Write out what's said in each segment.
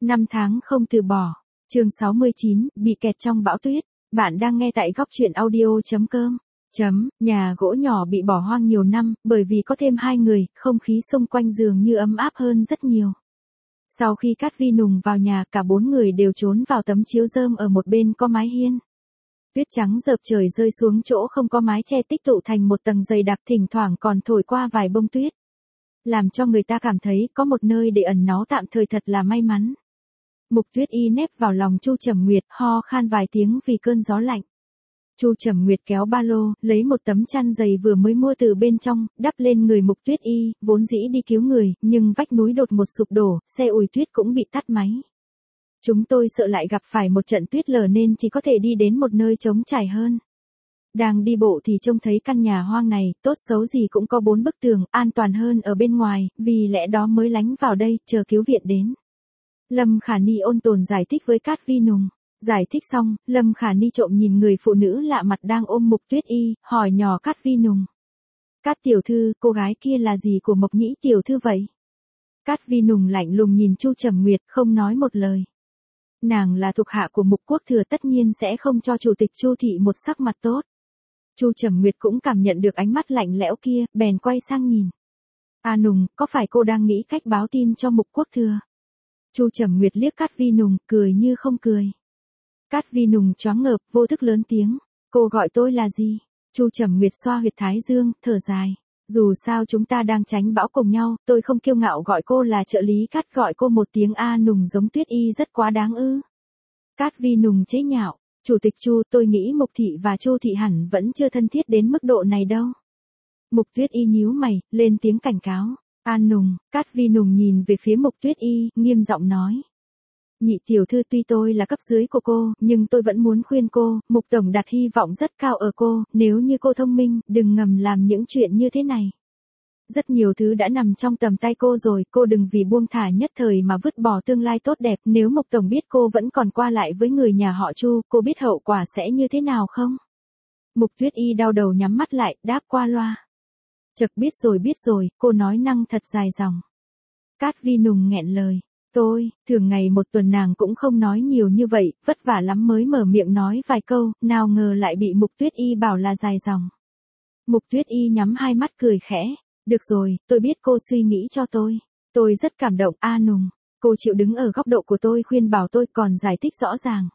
Năm tháng không từ bỏ. Chương 69, bị kẹt trong bão tuyết. Bạn đang nghe tại góc truyện audio.com. Nhà gỗ nhỏ bị bỏ hoang nhiều năm, bởi vì có thêm hai người, không khí xung quanh dường như ấm áp hơn rất nhiều. Sau khi Cát Vi Nùng vào nhà, cả bốn người đều trốn vào tấm chiếu rơm ở một bên có mái hiên. Tuyết trắng rợp trời rơi xuống chỗ không có mái che tích tụ thành một tầng dày đặc, thỉnh thoảng còn thổi qua vài bông tuyết. Làm cho người ta cảm thấy có một nơi để ẩn náu tạm thời thật là may mắn. Mục Tuyết Y nép vào lòng Chu Trầm Nguyệt, ho khan vài tiếng vì cơn gió lạnh. Chu Trầm Nguyệt kéo ba lô, lấy một tấm chăn dày vừa mới mua từ bên trong, đắp lên người Mục Tuyết Y, vốn dĩ đi cứu người, nhưng vách núi đột ngột sụp đổ, xe ủi tuyết cũng bị tắt máy. Chúng tôi sợ lại gặp phải một trận tuyết lở nên chỉ có thể đi đến một nơi trống trải hơn. Đang đi bộ thì trông thấy căn nhà hoang này, tốt xấu gì cũng có 4 bức tường, an toàn hơn ở bên ngoài, vì lẽ đó mới lánh vào đây, chờ cứu viện đến. Lâm Khả Ni ôn tồn giải thích với Cát Vi Nùng. Giải thích xong, Lâm Khả Ni trộm nhìn người phụ nữ lạ mặt đang ôm Mục Tuyết Y, hỏi nhỏ Cát Vi Nùng. Cát tiểu thư, cô gái kia là gì của Mộc Nhĩ tiểu thư vậy? Cát Vi Nùng lạnh lùng nhìn Chu Trầm Nguyệt, không nói một lời. Nàng là thuộc hạ của Mục Quốc Thừa, tất nhiên sẽ không cho chủ tịch Chu thị một sắc mặt tốt. Chu Trầm Nguyệt cũng cảm nhận được ánh mắt lạnh lẽo kia, bèn quay sang nhìn. A Nùng, có phải cô đang nghĩ cách báo tin cho Mục Quốc Thừa? Chu Trầm Nguyệt liếc Cát Vi Nùng, cười như không cười. Cát Vi Nùng choáng ngợp, vô thức lớn tiếng. Cô gọi tôi là gì? Chu Trầm Nguyệt xoa huyệt thái dương, thở dài. Dù sao chúng ta đang tránh bão cùng nhau, tôi không kiêu ngạo gọi cô là trợ lý Cát, gọi cô một tiếng A Nùng giống Tuyết Y rất quá đáng ư. Cát Vi Nùng chế nhạo. Chủ tịch Chu, tôi nghĩ Mục thị và Chu thị hẳn vẫn chưa thân thiết đến mức độ này đâu. Mục Tuyết Y nhíu mày, lên tiếng cảnh cáo. An Nùng. Cát Vi Nùng nhìn về phía Mục Tuyết Y, nghiêm giọng nói. Nhị tiểu thư, tuy tôi là cấp dưới của cô, nhưng tôi vẫn muốn khuyên cô, Mục tổng đặt hy vọng rất cao ở cô, nếu như cô thông minh, đừng ngầm làm những chuyện như thế này. Rất nhiều thứ đã nằm trong tầm tay cô rồi, cô đừng vì buông thả nhất thời mà vứt bỏ tương lai tốt đẹp, nếu Mục tổng biết cô vẫn còn qua lại với người nhà họ Chu, cô biết hậu quả sẽ như thế nào không? Mục Tuyết Y đau đầu nhắm mắt lại, đáp qua loa. Chật biết rồi, cô nói năng thật dài dòng. Cát Vi Nùng nghẹn lời. Thường ngày một tuần nàng cũng không nói nhiều như vậy, vất vả lắm mới mở miệng nói vài câu, nào ngờ lại bị Mục Tuyết Y bảo là dài dòng. Mục Tuyết Y nhắm hai mắt cười khẽ. Được rồi, tôi biết cô suy nghĩ cho tôi. Tôi rất cảm động, A Nùng. Cô chịu đứng ở góc độ của tôi khuyên bảo tôi, còn giải thích rõ ràng.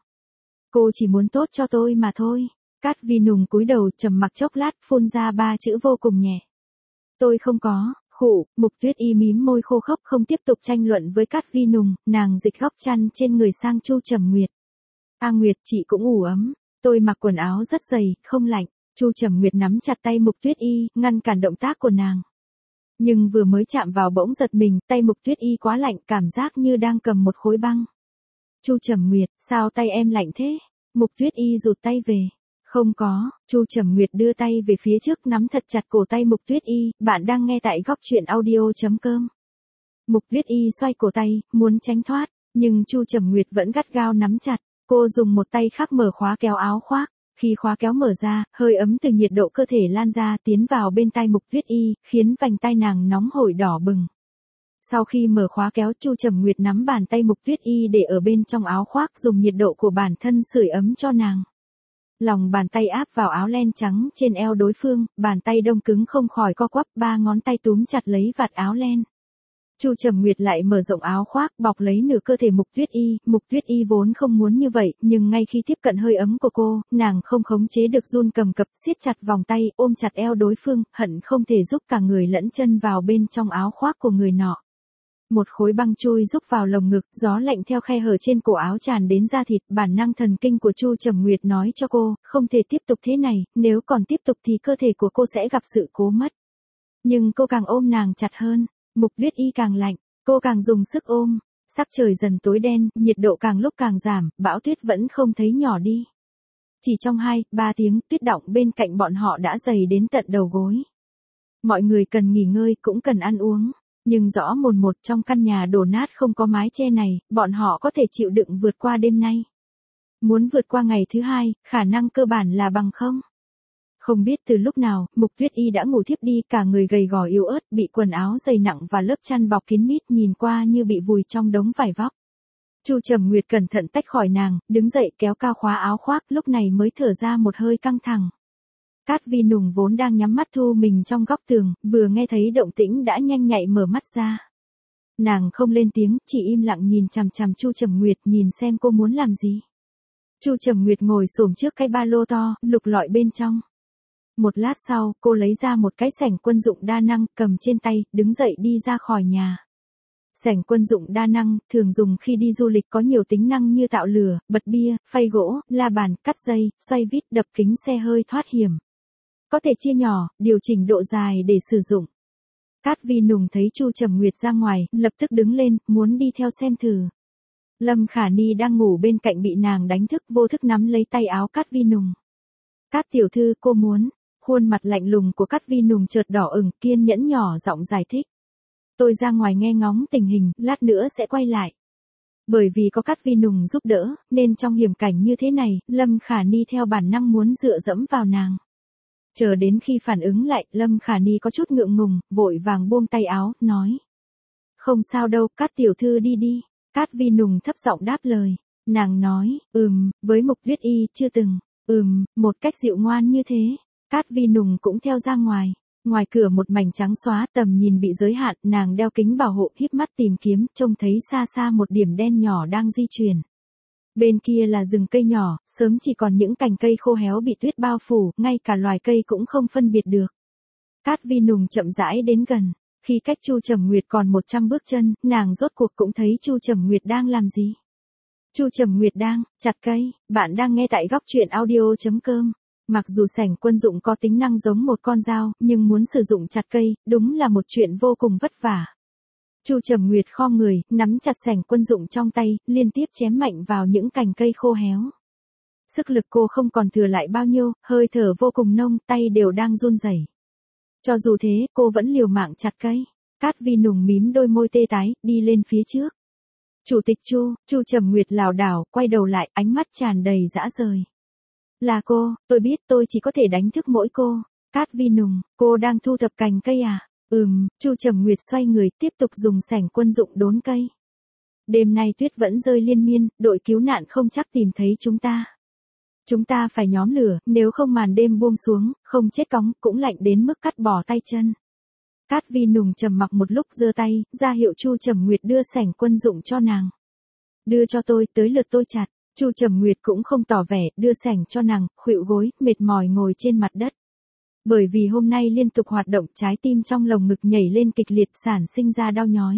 Cô chỉ muốn tốt cho tôi mà thôi. Cát Vi Nùng cúi đầu trầm mặc chốc lát, phun ra 3 chữ vô cùng nhẹ. Tôi không có. Khụ. Mục Tuyết Y mím môi khô khốc, không tiếp tục tranh luận với Cát Vi Nùng, nàng dịch góc chăn trên người sang Chu Trầm Nguyệt. A Nguyệt, chị cũng ngủ ấm. Tôi mặc quần áo rất dày, không lạnh. Chu Trầm Nguyệt nắm chặt tay Mục Tuyết Y, ngăn cản động tác của nàng. Nhưng vừa mới chạm vào bỗng giật mình, tay Mục Tuyết Y quá lạnh, cảm giác như đang cầm một khối băng. Chu Trầm Nguyệt, sao tay em lạnh thế? Mục Tuyết Y rụt tay về. Không có. Chu Trầm Nguyệt đưa tay về phía trước, nắm thật chặt cổ tay Mục Tuyết Y. Bạn đang nghe tại góc truyện audio.com. Mục Tuyết Y xoay cổ tay, muốn tránh thoát, nhưng Chu Trầm Nguyệt vẫn gắt gao nắm chặt. Cô dùng một tay khác mở khóa kéo áo khoác. Khi khóa kéo mở ra, hơi ấm từ nhiệt độ cơ thể lan ra, tiến vào bên tai Mục Tuyết Y, khiến vành tai nàng nóng hổi đỏ bừng. Sau khi mở khóa kéo, Chu Trầm Nguyệt nắm bàn tay Mục Tuyết Y để ở bên trong áo khoác, dùng nhiệt độ của bản thân sưởi ấm cho nàng. Lòng bàn tay áp vào áo len trắng trên eo đối phương, bàn tay đông cứng không khỏi co quắp, 3 ngón tay túm chặt lấy vạt áo len. Chu Trầm Nguyệt lại mở rộng áo khoác, bọc lấy nửa cơ thể Mục Tuyết Y. Mục Tuyết Y vốn không muốn như vậy, nhưng ngay khi tiếp cận hơi ấm của cô, nàng không khống chế được run cầm cập, siết chặt vòng tay, ôm chặt eo đối phương, hận không thể giúp cả người lẫn chân vào bên trong áo khoác của người nọ. Một khối băng chui rúc vào lồng ngực, gió lạnh theo khe hở trên cổ áo tràn đến da thịt, bản năng thần kinh của Chu Trầm Nguyệt nói cho cô, không thể tiếp tục thế này, nếu còn tiếp tục thì cơ thể của cô sẽ gặp sự cố mất. Nhưng cô càng ôm nàng chặt hơn, Mục Tuyết Y càng lạnh, cô càng dùng sức ôm, sắc trời dần tối đen, nhiệt độ càng lúc càng giảm, bão tuyết vẫn không thấy nhỏ đi. Chỉ trong 2-3 tiếng, tuyết đọng bên cạnh bọn họ đã dày đến tận đầu gối. Mọi người cần nghỉ ngơi, cũng cần ăn uống. Nhưng rõ mồn một, trong căn nhà đổ nát không có mái che này, bọn họ có thể chịu đựng vượt qua đêm nay. Muốn vượt qua ngày thứ 2, khả năng cơ bản là bằng không. Không biết từ lúc nào, Mục Tuyết Y đã ngủ thiếp đi, cả người gầy gò yếu ớt, bị quần áo dày nặng và lớp chăn bọc kín mít, nhìn qua như bị vùi trong đống vải vóc. Chu Trầm Nguyệt cẩn thận tách khỏi nàng, đứng dậy kéo cao khóa áo khoác, lúc này mới thở ra một hơi căng thẳng. Cát Vi Nùng vốn đang nhắm mắt thu mình trong góc tường, vừa nghe thấy động tĩnh đã nhanh nhạy mở mắt ra. Nàng không lên tiếng, chỉ im lặng nhìn chằm chằm Chu Trầm Nguyệt, nhìn xem cô muốn làm gì. Chu Trầm Nguyệt ngồi xổm trước cái ba lô to, lục lọi bên trong. Một lát sau, cô lấy ra một cái sẻng quân dụng đa năng, cầm trên tay, đứng dậy đi ra khỏi nhà. Sẻng quân dụng đa năng, thường dùng khi đi du lịch, có nhiều tính năng như tạo lửa, bật bia, phay gỗ, la bàn, cắt dây, xoay vít, đập kính xe hơi thoát hiểm. Có thể chia nhỏ, điều chỉnh độ dài để sử dụng. Cát Vi Nùng thấy Chu Trầm Nguyệt ra ngoài, lập tức đứng lên, muốn đi theo xem thử. Lâm Khả Ni đang ngủ bên cạnh bị nàng đánh thức, vô thức nắm lấy tay áo Cát Vi Nùng. Cát tiểu thư, cô muốn. Khuôn mặt lạnh lùng của Cát Vi Nùng chợt đỏ ửng, kiên nhẫn nhỏ giọng giải thích. Tôi ra ngoài nghe ngóng tình hình, lát nữa sẽ quay lại. Bởi vì có Cát Vi Nùng giúp đỡ, nên trong hiểm cảnh như thế này, Lâm Khả Ni theo bản năng muốn dựa dẫm vào nàng. Chờ đến khi phản ứng lại, Lâm Khả Ni có chút ngượng ngùng, vội vàng buông tay áo, nói. Không sao đâu, Cát tiểu thư đi đi. Cát Vi Nùng thấp giọng đáp lời. Nàng nói, với Mục Tuyết Y chưa từng, một cách dịu ngoan như thế. Cát Vi Nùng cũng theo ra ngoài. Ngoài cửa một mảnh trắng xóa, tầm nhìn bị giới hạn, nàng đeo kính bảo hộ, híp mắt tìm kiếm, trông thấy xa xa một điểm đen nhỏ đang di chuyển. Bên kia là rừng cây nhỏ, sớm chỉ còn những cành cây khô héo bị tuyết bao phủ, ngay cả loài cây cũng không phân biệt được. Cát Vi Nùng chậm rãi đến gần. Khi cách Chu Trầm Nguyệt còn 100 bước chân, nàng rốt cuộc cũng thấy Chu Trầm Nguyệt đang làm gì. Chu Trầm Nguyệt đang chặt cây. Bạn đang nghe tại góc truyện audio.com. Mặc dù sẻng quân dụng có tính năng giống một con dao, nhưng muốn sử dụng chặt cây, đúng là một chuyện vô cùng vất vả. Chu Trầm Nguyệt khom người, nắm chặt sẻng quân dụng trong tay, liên tiếp chém mạnh vào những cành cây khô héo. Sức lực cô không còn thừa lại bao nhiêu, hơi thở vô cùng nông, tay đều đang run rẩy. Cho dù thế, cô vẫn liều mạng chặt cây. Cát Vi Nùng mím đôi môi tê tái, đi lên phía trước. Chủ tịch Chu Trầm Nguyệt lảo đảo, quay đầu lại, ánh mắt tràn đầy dã rời. Là cô, tôi biết tôi chỉ có thể đánh thức mỗi cô. Cát Vi Nùng, cô đang thu thập cành cây à? Chu Trầm Nguyệt xoay người, tiếp tục dùng sẻng quân dụng đốn cây. Đêm nay tuyết vẫn rơi liên miên, đội cứu nạn không chắc tìm thấy chúng ta. Chúng ta phải nhóm lửa, nếu không màn đêm buông xuống, không chết cóng, cũng lạnh đến mức cắt bỏ tay chân. Cát Vi Nùng trầm mặc một lúc, giơ tay, ra hiệu Chu Trầm Nguyệt đưa sẻng quân dụng cho nàng. Đưa cho tôi, tới lượt tôi chặt. Chu Trầm Nguyệt cũng không tỏ vẻ, đưa sẻng cho nàng, khuỵu gối, mệt mỏi ngồi trên mặt đất. Bởi vì hôm nay liên tục hoạt động, trái tim trong lồng ngực nhảy lên kịch liệt, sản sinh ra đau nhói.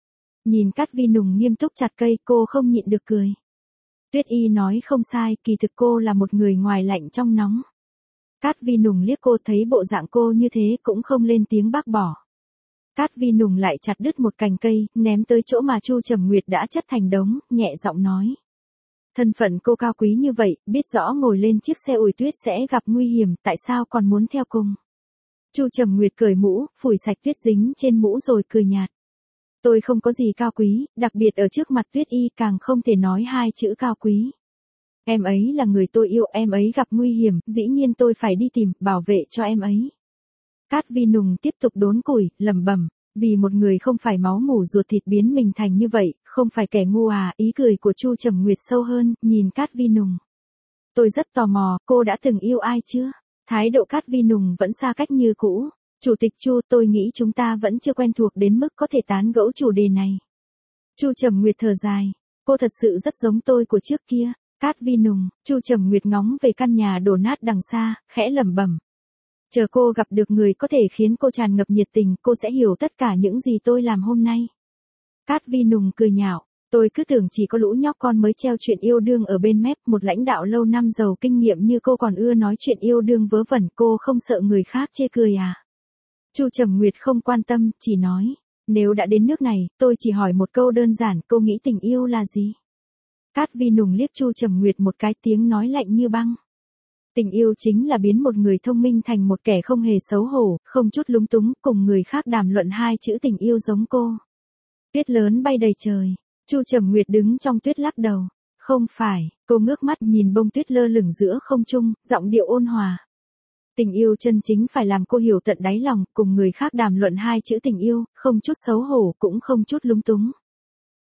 Nhìn Cát Vi Nùng nghiêm túc chặt cây, cô không nhịn được cười. Tuyết Y nói không sai, kỳ thực cô là một người ngoài lạnh trong nóng. Cát Vi Nùng liếc cô, thấy bộ dạng cô như thế cũng không lên tiếng bác bỏ. Cát Vi Nùng lại chặt đứt một cành cây, ném tới chỗ mà Chu Trầm Nguyệt đã chất thành đống, nhẹ giọng nói. Thân phận cô cao quý như vậy, biết rõ ngồi lên chiếc xe ủi tuyết sẽ gặp nguy hiểm, tại sao còn muốn theo cùng? Chu Trầm Nguyệt cởi mũ, phủi sạch tuyết dính trên mũ rồi cười nhạt. Tôi không có gì cao quý, đặc biệt ở trước mặt Tuyết Y càng không thể nói hai chữ cao quý. Em ấy là người tôi yêu, em ấy gặp nguy hiểm, dĩ nhiên tôi phải đi tìm, bảo vệ cho em ấy. Cát Vi Nùng tiếp tục đốn củi, lẩm bẩm, vì một người không phải máu mủ ruột thịt biến mình thành như vậy, không phải kẻ ngu à? Ý cười của Chu Trầm Nguyệt sâu hơn, nhìn Cát Vi Nùng. Tôi rất tò mò, cô đã từng yêu ai chưa? Thái độ Cát Vi Nùng vẫn xa cách như cũ. Chủ tịch Chu, tôi nghĩ chúng ta vẫn chưa quen thuộc đến mức có thể tán gẫu chủ đề này. Chu Trầm Nguyệt thở dài, cô thật sự rất giống tôi của trước kia. Cát Vi Nùng, Chu Trầm Nguyệt ngóng về căn nhà đổ nát đằng xa, khẽ lẩm bẩm. Chờ cô gặp được người có thể khiến cô tràn ngập nhiệt tình, cô sẽ hiểu tất cả những gì tôi làm hôm nay. Cát Vi Nùng cười nhạo, tôi cứ tưởng chỉ có lũ nhóc con mới treo chuyện yêu đương ở bên mép, một lãnh đạo lâu năm giàu kinh nghiệm như cô còn ưa nói chuyện yêu đương vớ vẩn, cô không sợ người khác chê cười à? Chu Trầm Nguyệt không quan tâm, chỉ nói, nếu đã đến nước này, tôi chỉ hỏi một câu đơn giản, cô nghĩ tình yêu là gì? Cát Vi Nùng liếc Chu Trầm Nguyệt một cái, tiếng nói lạnh như băng. Tình yêu chính là biến một người thông minh thành một kẻ không hề xấu hổ, không chút lúng túng, cùng người khác đàm luận hai chữ tình yêu giống cô. Tuyết lớn bay đầy trời, Chu Trầm Nguyệt đứng trong tuyết lắc đầu. Không phải, cô ngước mắt nhìn bông tuyết lơ lửng giữa không trung, giọng điệu ôn hòa. Tình yêu chân chính phải làm cô hiểu tận đáy lòng, cùng người khác đàm luận hai chữ tình yêu, không chút xấu hổ cũng không chút lúng túng.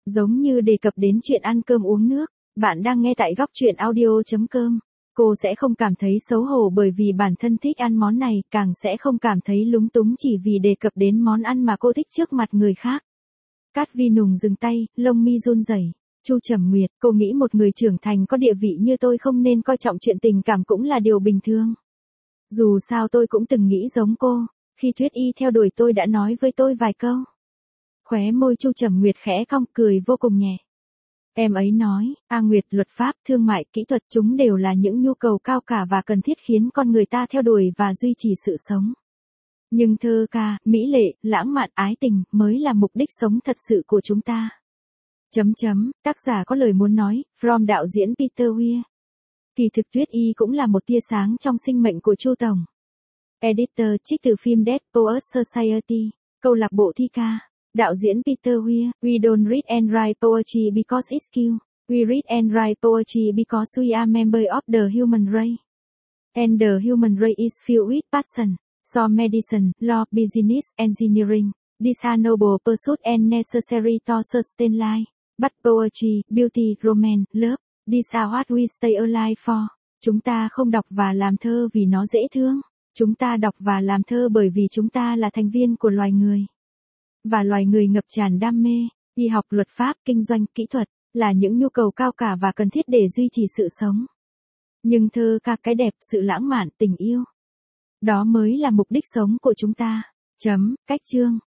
Giống như đề cập đến chuyện ăn cơm uống nước, bạn đang nghe tại góc chuyện audio.com. Cô sẽ không cảm thấy xấu hổ bởi vì bản thân thích ăn món này, càng sẽ không cảm thấy lúng túng chỉ vì đề cập đến món ăn mà cô thích trước mặt người khác. Cát Vi Nùng dừng tay, lông mi run rẩy. Chu Trầm Nguyệt, cô nghĩ một người trưởng thành có địa vị như tôi không nên coi trọng chuyện tình cảm cũng là điều bình thường. Dù sao tôi cũng từng nghĩ giống cô, khi Tuyết Y theo đuổi tôi đã nói với tôi vài câu. Khóe môi Chu Trầm Nguyệt khẽ cong, cười vô cùng nhẹ. Em ấy nói, A Nguyệt, luật pháp, thương mại, kỹ thuật chúng đều là những nhu cầu cao cả và cần thiết khiến con người ta theo đuổi và duy trì sự sống. Nhưng thơ ca, mỹ lệ, lãng mạn, ái tình mới là mục đích sống thật sự của chúng ta. Tác giả có lời muốn nói, from đạo diễn Peter Weir. Kỳ thực Tuyết Y cũng là một tia sáng trong sinh mệnh của Chu Tổng. Editor trích từ phim Dead Poets Society, câu lạc bộ thi ca. Đạo diễn Peter Weir, we don't read and write poetry because it's cute. We read and write poetry because we are member of the human race. And the human race is filled with passion. So medicine, law, business, engineering, these are noble pursuits and necessary to sustain life. But poetry, beauty, romance, love, these are what we stay alive for. Chúng ta không đọc và làm thơ vì nó dễ thương. Chúng ta đọc và làm thơ bởi vì chúng ta là thành viên của loài người. Và loài người ngập tràn đam mê, y học, luật pháp, kinh doanh, kỹ thuật, là những nhu cầu cao cả và cần thiết để duy trì sự sống. Nhưng thơ ca, cái đẹp, sự lãng mạn, tình yêu, đó mới là mục đích sống của chúng ta. Cách chương.